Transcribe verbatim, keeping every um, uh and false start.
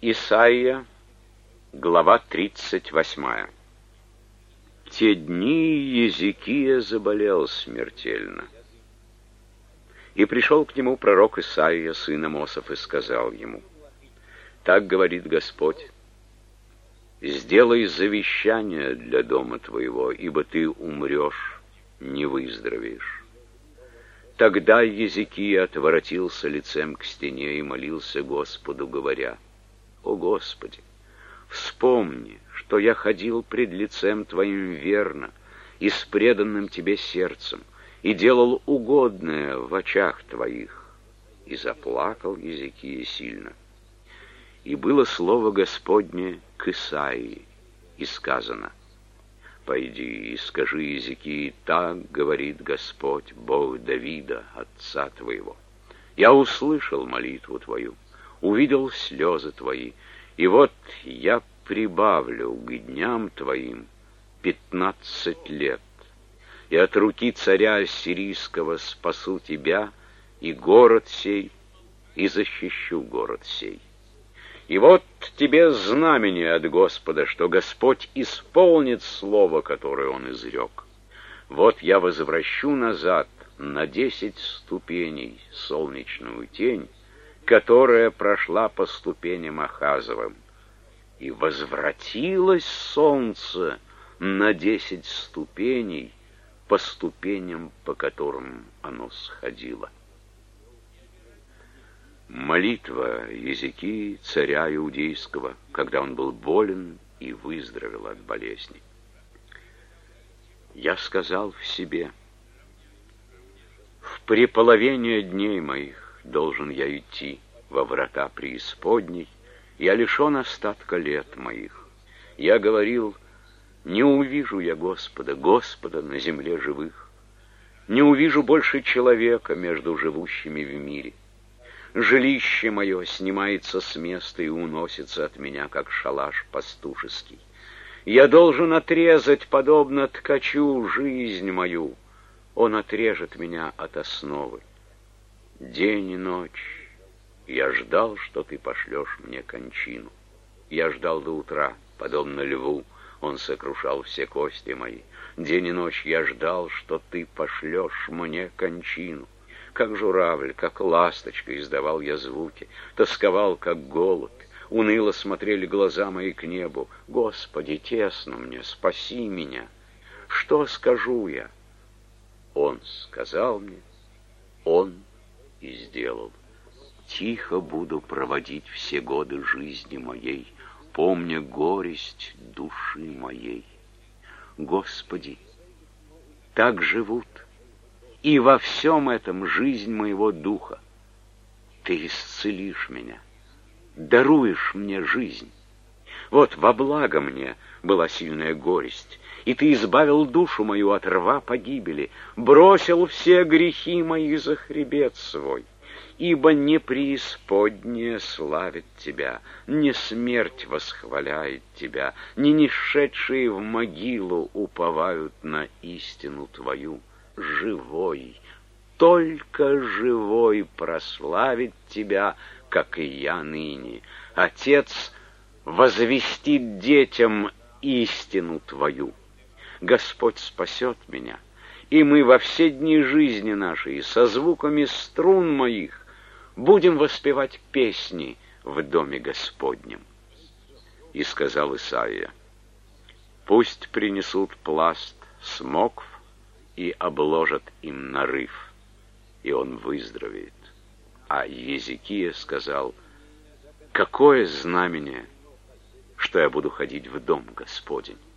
Исайя, глава тридцать восьмая. Те дни Езекия заболел смертельно. И пришел к нему пророк Исаия, сын Амосов, и сказал ему: «Так говорит Господь: сделай завещание для дома твоего, ибо ты умрешь, не выздоровеешь». Тогда Езекия отворотился лицем к стене и молился Господу, говоря: «О Господи, вспомни, что я ходил пред лицем Твоим верно и с преданным Тебе сердцем, и делал угодное в очах Твоих». И заплакал Езекия сильно. И было слово Господне к Исаии, и сказано: «Пойди и скажи Езекии: так говорит Господь, Бог Давида, отца твоего. Я услышал молитву твою, увидел слезы твои, и вот я прибавлю к дням твоим пятнадцать лет, и от руки царя ассирийского спасу тебя и город сей, и защищу город сей. И вот тебе знамение от Господа, что Господь исполнит слово, которое Он изрек. Вот я возвращу назад на десять ступеней солнечную тень, которая прошла по ступеням Ахазовым. И возвратилось солнце на десять ступеней по ступеням, по которым оно сходило». Молитва Езекии, царя иудейского, когда он был болен и выздоровел от болезни. «Я сказал в себе: в преполовение дней моих должен я идти во врата преисподней, я лишен остатка лет моих. Я говорил: не увижу я Господа, Господа на земле живых, не увижу больше человека между живущими в мире. Жилище мое снимается с места и уносится от меня, как шалаш пастушеский. Я должен отрезать, подобно ткачу, жизнь мою. Он отрежет меня от основы. День и ночь я ждал, что ты пошлешь мне кончину. Я ждал до утра, подобно льву, он сокрушал все кости мои. День и ночь я ждал, что ты пошлешь мне кончину. Как журавль, как ласточка издавал я звуки, тосковал, как голубь, уныло смотрели глаза мои к небу. Господи, тесно мне, спаси меня. Что скажу я? Он сказал мне, Он и сделал. Тихо буду проводить все годы жизни моей, помня горесть души моей. Господи, так живут, и во всем этом жизнь моего духа. Ты исцелишь меня, даруешь мне жизнь. Вот во благо мне была сильная горесть, и ты избавил душу мою от рва погибели, бросил все грехи мои за хребет свой. Ибо не преисподняя славит тебя, не смерть восхваляет тебя, не нишедшие в могилу уповают на истину твою. Живой, только живой прославит тебя, как и я ныне. Отец возвестит детям истину твою. Господь спасет меня, и мы во все дни жизни нашей со звуками струн моих будем воспевать песни в доме Господнем. И сказал Исаия: пусть принесут пласт смокв и обложат им нарыв, и он выздоровеет. А Езекия сказал: какое знамение, что я буду ходить в дом Господень?